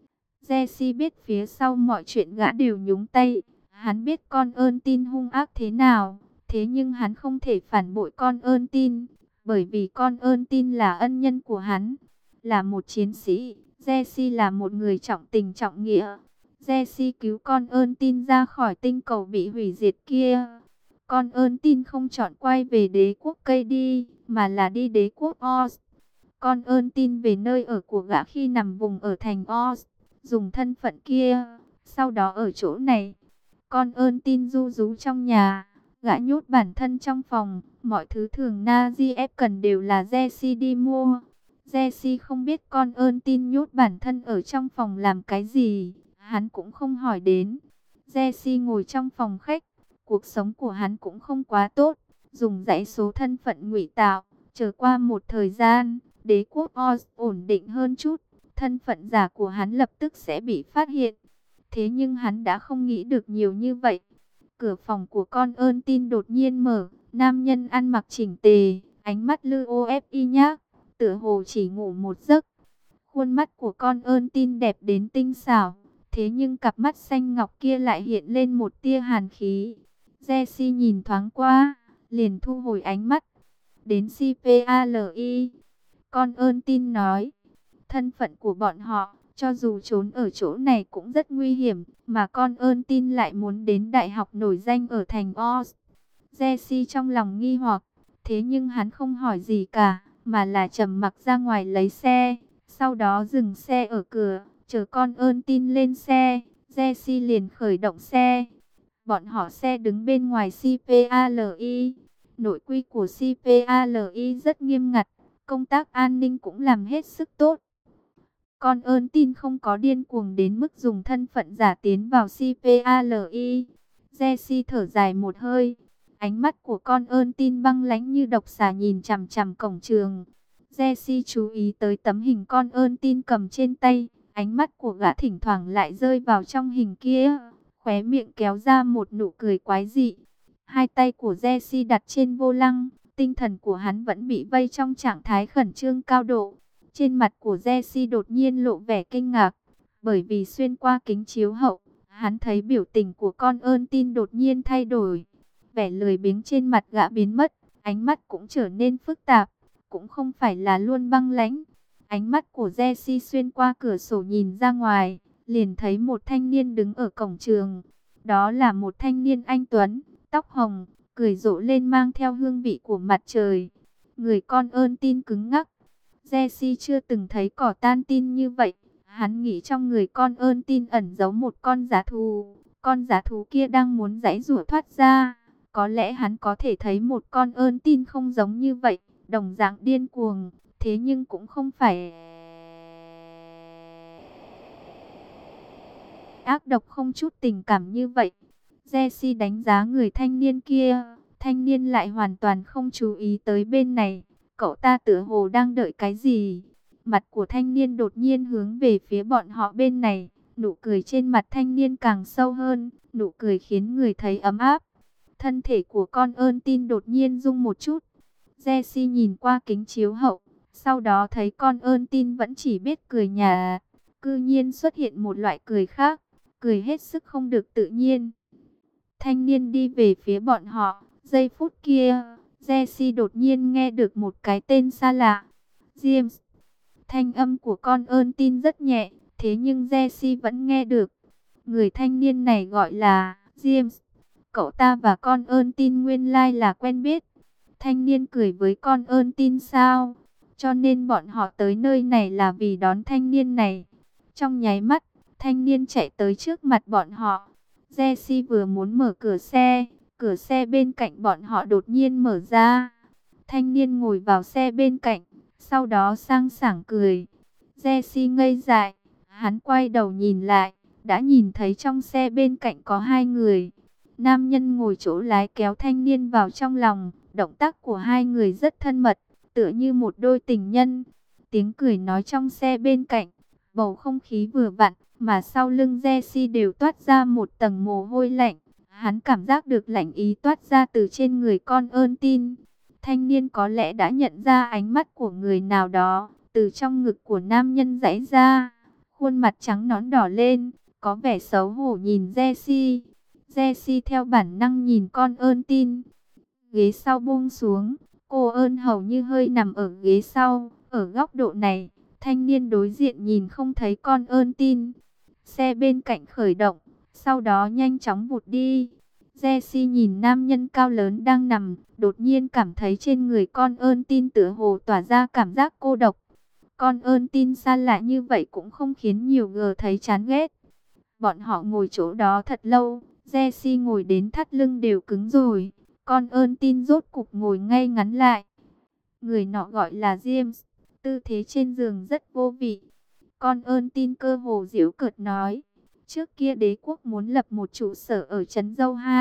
Jesse biết phía sau mọi chuyện gã đều nhúng tay. Hắn biết con ơn tin hung ác thế nào, thế nhưng hắn không thể phản bội con ơn tin, bởi vì con ơn tin là ân nhân của hắn. Là một chiến sĩ, Jesse là một người trọng tình trọng nghĩa. Jesse cứu con ơn tin ra khỏi tinh cầu bị hủy diệt kia. Con ơn tin không chọn quay về đế quốc cây đi, mà là đi đế quốc Oz. Con ơn tin về nơi ở của gã khi nằm vùng ở thành Oz, dùng thân phận kia. Sau đó ở chỗ này, con ơn tin ru rú trong nhà, gã nhốt bản thân trong phòng. Mọi thứ thường Najib cần đều là Jesse đi mua. Jesse không biết con ơn tin nhốt bản thân ở trong phòng làm cái gì, hắn cũng không hỏi đến. Jesse ngồi trong phòng khách, Cuộc sống của hắn cũng không quá tốt, dùng dãy số thân phận ngụy tạo, chờ qua một thời gian, đế quốc Oz ổn định hơn chút, thân phận giả của hắn lập tức sẽ bị phát hiện. Thế nhưng hắn đã không nghĩ được nhiều như vậy. Cửa phòng của con ơn tin đột nhiên mở, nam nhân ăn mặc chỉnh tề, ánh mắt lư ô ép y nhác, tựa hồ chỉ ngủ một giấc. Khuôn mắt của con ơn tin đẹp đến tinh xảo, thế nhưng cặp mắt xanh ngọc kia lại hiện lên một tia hàn khí. Jesse nhìn thoáng qua, liền thu hồi ánh mắt. Đến CPALI, con ơn tin nói, thân phận của bọn họ, cho dù trốn ở chỗ này cũng rất nguy hiểm, mà con ơn tin lại muốn đến đại học nổi danh ở thành Oz. Jesse trong lòng nghi hoặc, thế nhưng hắn không hỏi gì cả, mà là trầm mặc ra ngoài lấy xe, sau đó dừng xe ở cửa, chờ con ơn tin lên xe. Jesse liền khởi động xe. Bọn họ xe đứng bên ngoài CPALI. Nội quy của CPALI rất nghiêm ngặt, công tác an ninh cũng làm hết sức tốt. Con ơn tin không có điên cuồng đến mức dùng thân phận giả tiến vào CPALI. Jesse thở dài một hơi. Ánh mắt của con ơn tin băng lãnh như độc xà nhìn chằm chằm cổng trường. Jesse chú ý tới tấm hình con ơn tin cầm trên tay. Ánh mắt của gã thỉnh thoảng lại rơi vào trong hình kia. Khóe miệng kéo ra một nụ cười quái dị. Hai tay của Jesse đặt trên vô lăng. Tinh thần của hắn vẫn bị vây trong trạng thái khẩn trương cao độ. Trên mặt của Jesse đột nhiên lộ vẻ kinh ngạc. Bởi vì xuyên qua kính chiếu hậu, hắn thấy biểu tình của con ơn tin đột nhiên thay đổi. Vẻ lười biếng trên mặt gã biến mất, ánh mắt cũng trở nên phức tạp, cũng không phải là luôn băng lãnh. Ánh mắt của Jesse xuyên qua cửa sổ nhìn ra ngoài, liền thấy một thanh niên đứng ở cổng trường. Đó là một thanh niên anh tuấn, tóc hồng, cười rộ lên mang theo hương vị của mặt trời. Người con ơn tin cứng ngắc. Jesse chưa từng thấy cỏ tan tin như vậy. Hắn nghĩ trong người con ơn tin ẩn giấu một con giá thú. Con giá thú kia đang muốn giãy giụa thoát ra. Có lẽ hắn có thể thấy một con ơn tin không giống như vậy, đồng dạng điên cuồng, thế nhưng cũng không phải ác độc không chút tình cảm như vậy. Jesse đánh giá người thanh niên kia, thanh niên lại hoàn toàn không chú ý tới bên này. Cậu ta tựa hồ đang đợi cái gì? Mặt của thanh niên đột nhiên hướng về phía bọn họ bên này. Nụ cười trên mặt thanh niên càng sâu hơn. Nụ cười khiến người thấy ấm áp. Thân thể của con ơn tin đột nhiên rung một chút. Jesse nhìn qua kính chiếu hậu. Sau đó thấy con ơn tin vẫn chỉ biết cười nhả. Cư nhiên xuất hiện một loại cười khác. Cười hết sức không được tự nhiên. Thanh niên đi về phía bọn họ. Giây phút kia, Jesse đột nhiên nghe được một cái tên xa lạ. James. Thanh âm của con ơn tin rất nhẹ, thế nhưng Jesse vẫn nghe được. Người thanh niên này gọi là James. Cậu ta và con ơn tin nguyên lai là quen biết. Thanh niên cười với con ơn tin sao? Cho nên bọn họ tới nơi này là vì đón thanh niên này. Trong nháy mắt, thanh niên chạy tới trước mặt bọn họ. Jesse vừa muốn mở cửa xe bên cạnh bọn họ đột nhiên mở ra. Thanh niên ngồi vào xe bên cạnh, sau đó sang sảng cười. Jesse ngây dại, hắn quay đầu nhìn lại, đã nhìn thấy trong xe bên cạnh có hai người. Nam nhân ngồi chỗ lái kéo thanh niên vào trong lòng, động tác của hai người rất thân mật, tựa như một đôi tình nhân. Tiếng cười nói trong xe bên cạnh, bầu không khí vừa vặn, mà sau lưng Jesse đều toát ra một tầng mồ hôi lạnh. Hắn cảm giác được lạnh ý toát ra từ trên người con ơn tin. Thanh niên có lẽ đã nhận ra ánh mắt của người nào đó, từ trong ngực của nam nhân giãy ra. Khuôn mặt trắng nõn đỏ lên, có vẻ xấu hổ nhìn Jesse. Jesse theo bản năng nhìn con ơn tin. Ghế sau buông xuống, cô ơn hầu như hơi nằm ở ghế sau. Ở góc độ này, thanh niên đối diện nhìn không thấy con ơn tin. Xe bên cạnh khởi động, sau đó nhanh chóng vụt đi. Jesse nhìn nam nhân cao lớn đang nằm, đột nhiên cảm thấy trên người con ơn tin tựa hồ tỏa ra cảm giác cô độc. Con ơn tin xa lạ như vậy cũng không khiến nhiều người thấy chán ghét. Bọn họ ngồi chỗ đó thật lâu, Jesse ngồi đến thắt lưng đều cứng rồi. Con ơn tin rốt cục ngồi ngay ngắn lại. Người nọ gọi là James, tư thế trên giường rất vô vị. Con ơn tin cơ hồ giễu cợt nói. Trước kia đế quốc muốn lập một trụ sở ở trấn Dâu Han,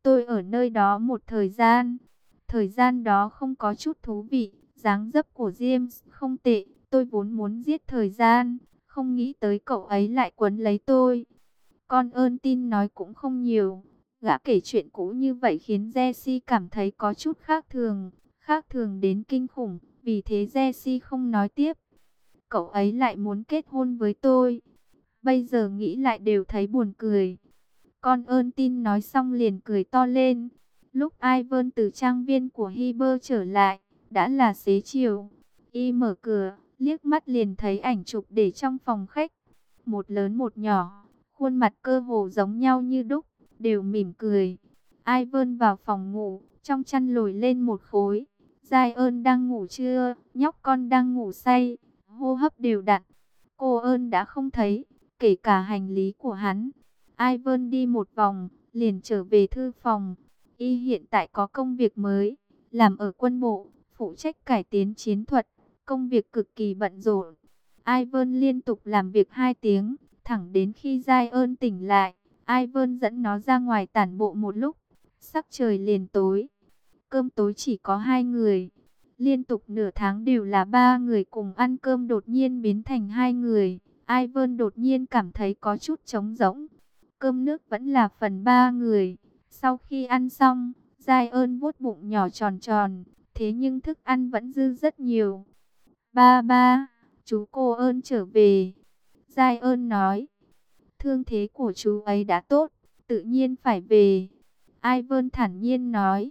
Tôi ở nơi đó một thời gian. Thời gian đó không có chút thú vị. Dáng dấp của James không tệ. Tôi vốn muốn giết thời gian. Không nghĩ tới cậu ấy lại quấn lấy tôi. Con ơn tin nói cũng không nhiều. Gã kể chuyện cũ như vậy khiến Jesse cảm thấy có chút khác thường. Khác thường đến kinh khủng. Vì thế Jesse không nói tiếp. Cậu ấy lại muốn kết hôn với tôi. Bây giờ nghĩ lại đều thấy buồn cười. Con ơn tin nói xong liền cười to lên. Lúc Ivan từ trang viên của Heber trở lại, đã là xế chiều. Y mở cửa, liếc mắt liền thấy ảnh chụp để trong phòng khách. Một lớn một nhỏ, khuôn mặt cơ hồ giống nhau như đúc, đều mỉm cười. Ivan vào phòng ngủ, trong chăn lồi lên một khối. Giai ơn đang ngủ chưa? Nhóc con đang ngủ say, hô hấp đều đặn. Cô ơn đã không thấy, kể cả hành lý của hắn. Ivan đi một vòng, liền trở về thư phòng. Y hiện tại có công việc mới, làm ở quân bộ, phụ trách cải tiến chiến thuật, công việc cực kỳ bận rộn. Ivan liên tục làm việc 2 tiếng, thẳng đến khi Giai tỉnh lại. Ivan dẫn nó ra ngoài tản bộ một lúc, sắc trời liền tối. Cơm tối chỉ có 2 người. Liên tục nửa tháng đều là 3 người cùng ăn cơm đột nhiên biến thành 2 người. Ivan đột nhiên cảm thấy có chút trống rỗng. Cơm nước vẫn là phần 3 người. Sau khi ăn xong, Giai vuốt bụng nhỏ tròn tròn. Thế nhưng thức ăn vẫn dư rất nhiều. Ba ba, chú cô ơn trở về. Giai nói, thương thế của chú ấy đã tốt, tự nhiên phải về. Ivan thản nhiên nói,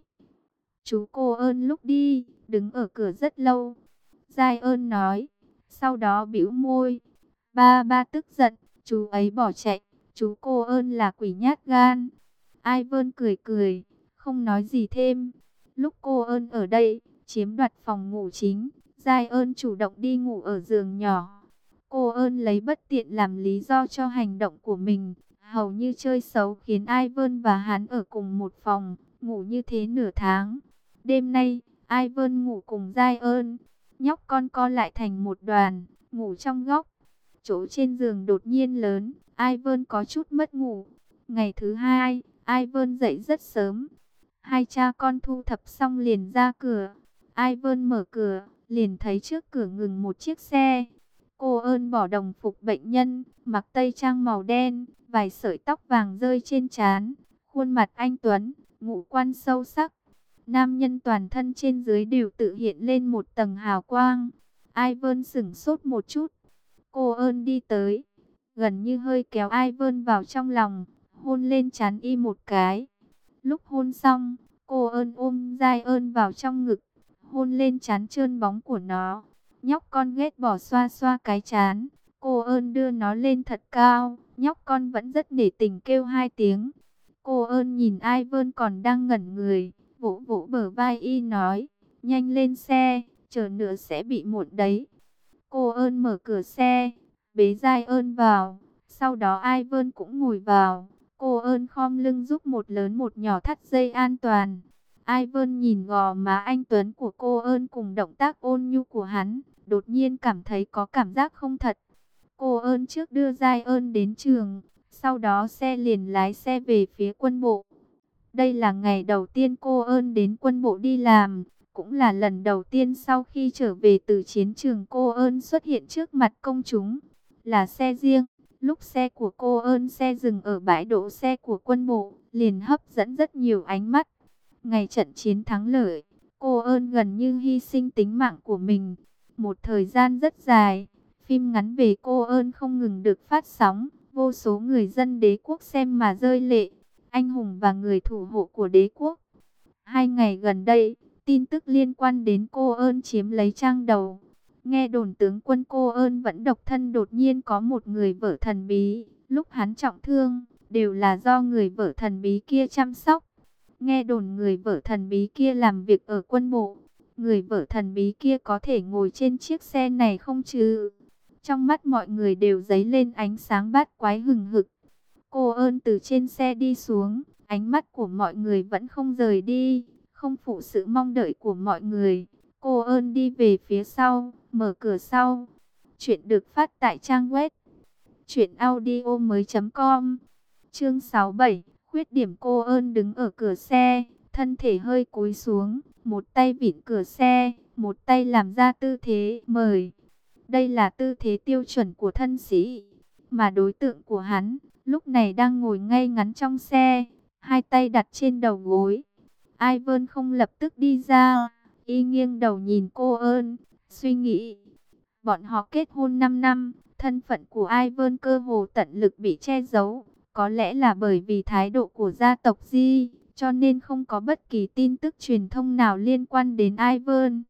chú cô ơn lúc đi, đứng ở cửa rất lâu. Giai nói, sau đó bĩu môi. Ba ba tức giận, chú ấy bỏ chạy, chú cô ơn là quỷ nhát gan. Ivan cười cười, không nói gì thêm. Lúc cô ơn ở đây, chiếm đoạt phòng ngủ chính, Giai chủ động đi ngủ ở giường nhỏ. Cô ơn lấy bất tiện làm lý do cho hành động của mình, hầu như chơi xấu khiến Ivan và hắn ở cùng một phòng, ngủ như thế nửa tháng. Đêm nay, Ivan ngủ cùng Giai nhóc con co lại thành một đoàn, ngủ trong góc. Chỗ trên giường đột nhiên lớn, Ivan có chút mất ngủ. Ngày thứ hai, Ivan dậy rất sớm. Hai cha con thu thập xong liền ra cửa. Ivan mở cửa, liền thấy trước cửa ngừng một chiếc xe. Cô ơn bỏ đồng phục bệnh nhân, mặc tây trang màu đen, vài sợi tóc vàng rơi trên trán. Khuôn mặt anh tuấn, ngũ quan sâu sắc. Nam nhân toàn thân trên dưới đều tự hiện lên một tầng hào quang. Ivan sửng sốt một chút. Cô ơn đi tới, gần như hơi kéo Ivan vào trong lòng, hôn lên trán y một cái. Lúc hôn xong, cô ơn ôm Giai vào trong ngực, hôn lên trán trơn bóng của nó. Nhóc con ghét bỏ xoa xoa cái trán, cô ơn đưa nó lên thật cao, nhóc con vẫn rất nể tình kêu 2 tiếng. Cô ơn nhìn Ivan còn đang ngẩn người, vỗ vỗ bờ vai y nói, nhanh lên xe, chờ nữa sẽ bị muộn đấy. Cô ơn mở cửa xe, bế Giai vào, sau đó Ivan cũng ngồi vào. Cô ơn khom lưng giúp một lớn một nhỏ thắt dây an toàn. Ivan nhìn gò má anh tuấn của cô ơn cùng động tác ôn nhu của hắn, đột nhiên cảm thấy có cảm giác không thật. Cô ơn trước đưa Giai đến trường, sau đó xe liền lái xe về phía quân bộ. Đây là ngày đầu tiên cô ơn đến quân bộ đi làm, cũng là lần đầu tiên sau khi trở về từ chiến trường cô ơn xuất hiện trước mặt công chúng. Là xe riêng, lúc xe của cô ơn xe dừng ở bãi đỗ xe của quân bộ, liền hấp dẫn rất nhiều ánh mắt. Ngày trận chiến thắng lợi, cô ơn gần như hy sinh tính mạng của mình. Một thời gian rất dài, phim ngắn về cô ơn không ngừng được phát sóng, vô số người dân đế quốc xem mà rơi lệ. Anh hùng và người thủ hộ của đế quốc. 2 ngày gần đây, tin tức liên quan đến cô ơn chiếm lấy trang đầu. Nghe đồn tướng quân cô ơn vẫn độc thân đột nhiên có một người vợ thần bí. Lúc hắn trọng thương, đều là do người vợ thần bí kia chăm sóc. Nghe đồn người vợ thần bí kia làm việc ở quân bộ. Người vợ thần bí kia có thể ngồi trên chiếc xe này không chứ? Trong mắt mọi người đều dấy lên ánh sáng bát quái hừng hực. Cô ơn từ trên xe đi xuống, ánh mắt của mọi người vẫn không rời đi, không phụ sự mong đợi của mọi người. Cô ơn đi về phía sau, mở cửa sau. Chuyện được phát tại trang web truyệnaudiomoi.com. Chương 67, Khuyết điểm: cô ơn đứng ở cửa xe, thân thể hơi cúi xuống, một tay vịn cửa xe, một tay làm ra tư thế mời. Đây là tư thế tiêu chuẩn của thân sĩ, mà đối tượng của hắn lúc này đang ngồi ngay ngắn trong xe, hai tay đặt trên đầu gối. Ivan không lập tức đi ra, y nghiêng đầu nhìn cô ơn, suy nghĩ. Bọn họ kết hôn 5 năm, thân phận của Ivan cơ hồ tận lực bị che giấu. Có lẽ là bởi vì thái độ của gia tộc Di, cho nên không có bất kỳ tin tức truyền thông nào liên quan đến Ivan.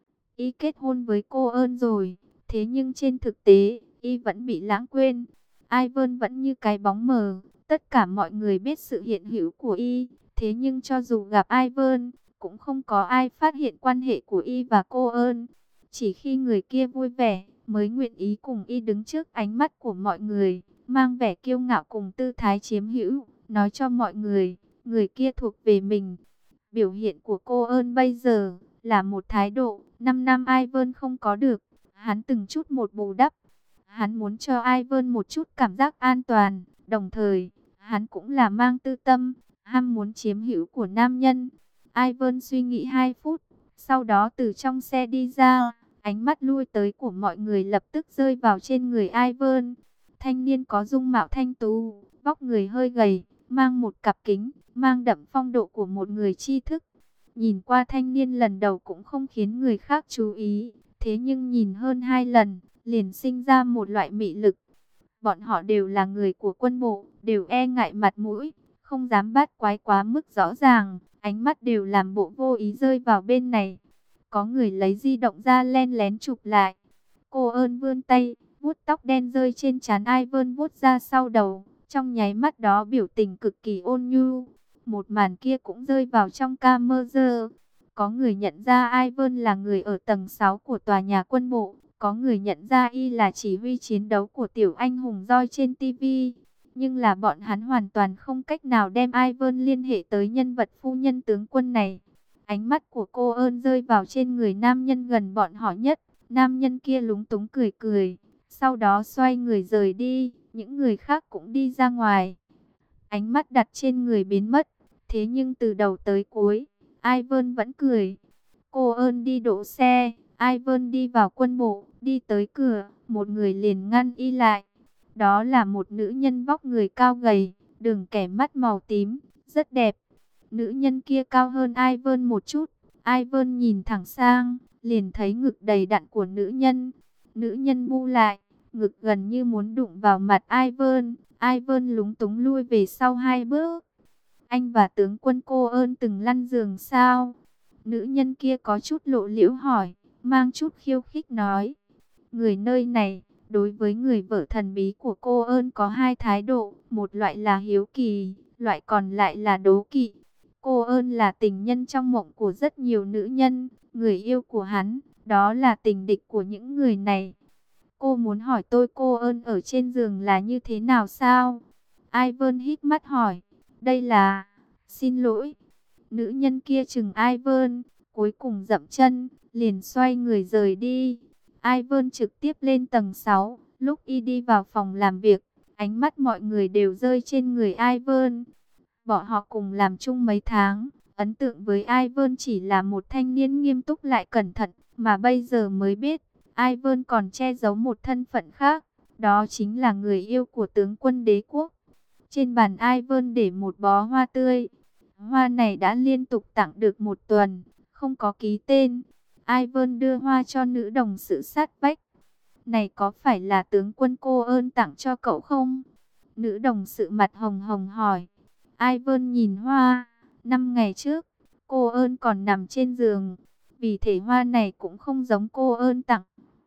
Y kết hôn với cô ơn rồi, thế nhưng trên thực tế, Y vẫn bị lãng quên. Ivan vẫn như cái bóng mờ, tất cả mọi người biết sự hiện hữu của Y. Thế nhưng cho dù gặp Ivan, cũng không có ai phát hiện quan hệ của Y và cô ơn. Chỉ khi người kia vui vẻ, mới nguyện ý cùng Y đứng trước ánh mắt của mọi người, mang vẻ kiêu ngạo cùng tư thái chiếm hữu, nói cho mọi người, người kia thuộc về mình. Biểu hiện của cô ơn bây giờ là một thái độ 5 năm Ivan không có được. Hắn từng chút một bù đắp. Hắn muốn cho Ivan một chút cảm giác an toàn, đồng thời, hắn cũng là mang tư tâm, ham muốn chiếm hữu của nam nhân. Ivan suy nghĩ 2 phút, sau đó từ trong xe đi ra, ánh mắt lui tới của mọi người lập tức rơi vào trên người Ivan. Thanh niên có dung mạo thanh tú, vóc người hơi gầy, mang một cặp kính, mang đậm phong độ của một người tri thức. Nhìn qua thanh niên lần đầu cũng không khiến người khác chú ý, thế nhưng nhìn hơn 2 lần, liền sinh ra một loại mị lực. Bọn họ đều là người của quân bộ, đều e ngại mặt mũi, không dám bắt quái quá mức rõ ràng, ánh mắt đều làm bộ vô ý rơi vào bên này. Có người lấy di động ra len lén chụp lại. Cô ơn vươn tay, vuốt tóc đen rơi trên trán Ivan vuốt ra sau đầu, trong nháy mắt đó biểu tình cực kỳ ôn nhu. Một màn kia cũng rơi vào trong camera. Có người nhận ra Ivan là người ở tầng 6 của tòa nhà quân bộ, có người nhận ra y là chỉ huy chiến đấu của tiểu anh hùng roi trên TV. Nhưng là bọn hắn hoàn toàn không cách nào đem Ivan liên hệ tới nhân vật phu nhân tướng quân này. Ánh mắt của cô ơn rơi vào trên người nam nhân gần bọn họ nhất. Nam nhân kia lúng túng cười cười, sau đó xoay người rời đi, những người khác cũng đi ra ngoài. Ánh mắt đặt trên người biến mất, thế nhưng từ đầu tới cuối, Ivan vẫn cười. Cô ơn đi đỗ xe, Ivan đi vào quân bộ, đi tới cửa, một người liền ngăn y lại. Đó là một nữ nhân vóc người cao gầy, đường kẻ mắt màu tím, rất đẹp. Nữ nhân kia cao hơn Ivan một chút, Ivan nhìn thẳng sang, liền thấy ngực đầy đặn của nữ nhân. Nữ nhân bu lại, ngực gần như muốn đụng vào mặt Ivan. Ivan lúng túng lui về sau 2 bước. Anh và tướng quân cô ơn từng lăn giường sao? Nữ nhân kia có chút lộ liễu hỏi, mang chút khiêu khích nói. Người nơi này, đối với người vợ thần bí của cô ơn có 2 thái độ. Một loại là hiếu kỳ, loại còn lại là đố kỵ. Cô ơn là tình nhân trong mộng của rất nhiều nữ nhân. Người yêu của hắn, đó là tình địch của những người này. Cô muốn hỏi tôi cô ơn ở trên giường là như thế nào sao? Ivan hít mắt hỏi. Đây là... Xin lỗi. Nữ nhân kia chừng Ivan, cuối cùng dậm chân, liền xoay người rời đi. Ivan trực tiếp lên tầng 6. Lúc y đi vào phòng làm việc, ánh mắt mọi người đều rơi trên người Ivan. Bọn họ cùng làm chung mấy tháng, ấn tượng với Ivan chỉ là một thanh niên nghiêm túc lại cẩn thận, mà bây giờ mới biết, Ivan còn che giấu một thân phận khác, đó chính là người yêu của tướng quân đế quốc. Trên bàn Ivan để một bó hoa tươi, hoa này đã liên tục tặng được 1 tuần, không có ký tên. Ivan đưa hoa cho nữ đồng sự sát vách. Này có phải là tướng quân cô ơn tặng cho cậu không? Nữ đồng sự mặt hồng hồng hỏi. Ivan nhìn hoa, 5 ngày trước, cô ơn còn nằm trên giường, vì thể hoa này cũng không giống cô ơn tặng.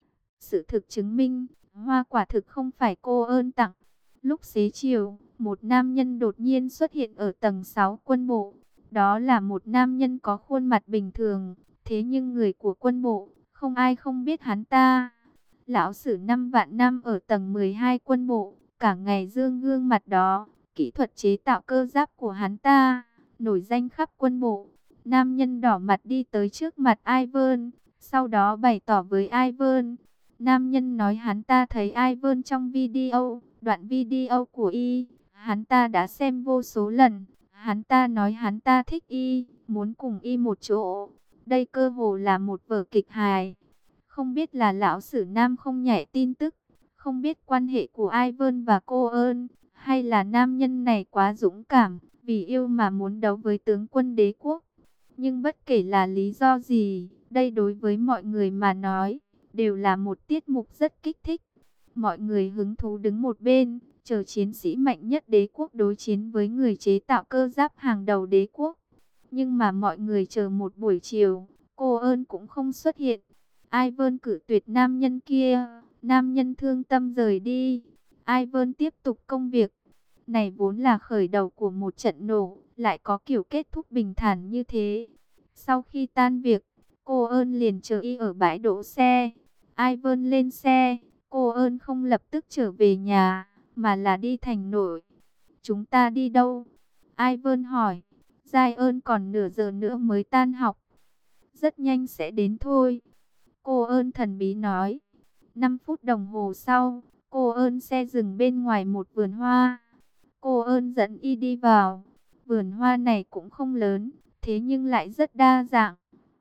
Sự thực chứng minh, hoa quả thực không phải cô ơn tặng. Lúc xế chiều, một nam nhân đột nhiên xuất hiện ở tầng 6 quân bộ. Đó là một nam nhân có khuôn mặt bình thường, thế nhưng người của quân bộ, không ai không biết hắn ta. Lão sử 5 vạn năm ở tầng 12 quân bộ, cả ngày dương gương mặt đó. Kỹ thuật chế tạo cơ giáp của hắn ta, nổi danh khắp quân bộ. Nam nhân đỏ mặt đi tới trước mặt Ivan, sau đó bày tỏ với Ivan. Nam nhân nói hắn ta thấy Ivan trong video, đoạn video của y, Hắn ta đã xem vô số lần. Hắn ta nói hắn ta thích y, muốn cùng y một chỗ. Đây cơ hồ là một vở kịch hài. Không biết là lão sử nam không nhảy tin tức, không biết quan hệ của Ivan và cô ơn, hay là nam nhân này quá dũng cảm, vì yêu mà muốn đấu với tướng quân đế quốc. Nhưng bất kể là lý do gì, đây đối với mọi người mà nói, đều là một tiết mục rất kích thích. Mọi người hứng thú đứng một bên, chờ chiến sĩ mạnh nhất đế quốc đối chiến với người chế tạo cơ giáp hàng đầu đế quốc. Nhưng mà mọi người chờ một buổi chiều, cô ơn cũng không xuất hiện. Ivan cử tuyệt nam nhân kia, nam nhân thương tâm rời đi. Ivan tiếp tục công việc. Này vốn là khởi đầu của một trận nổ, lại có kiểu kết thúc bình thản như thế. Sau khi tan việc, cô ơn liền chờ y ở bãi đỗ xe. Ivan lên xe, cô ơn không lập tức trở về nhà, mà là đi thành nội. Chúng ta đi đâu? Ivan hỏi. Giai ơn còn nửa giờ nữa mới tan học. Rất nhanh sẽ đến thôi. Cô ơn thần bí nói. 5 phút đồng hồ sau, cô ơn xe dừng bên ngoài một vườn hoa. Cô ơn dẫn y đi vào. Vườn hoa này cũng không lớn, thế nhưng lại rất đa dạng.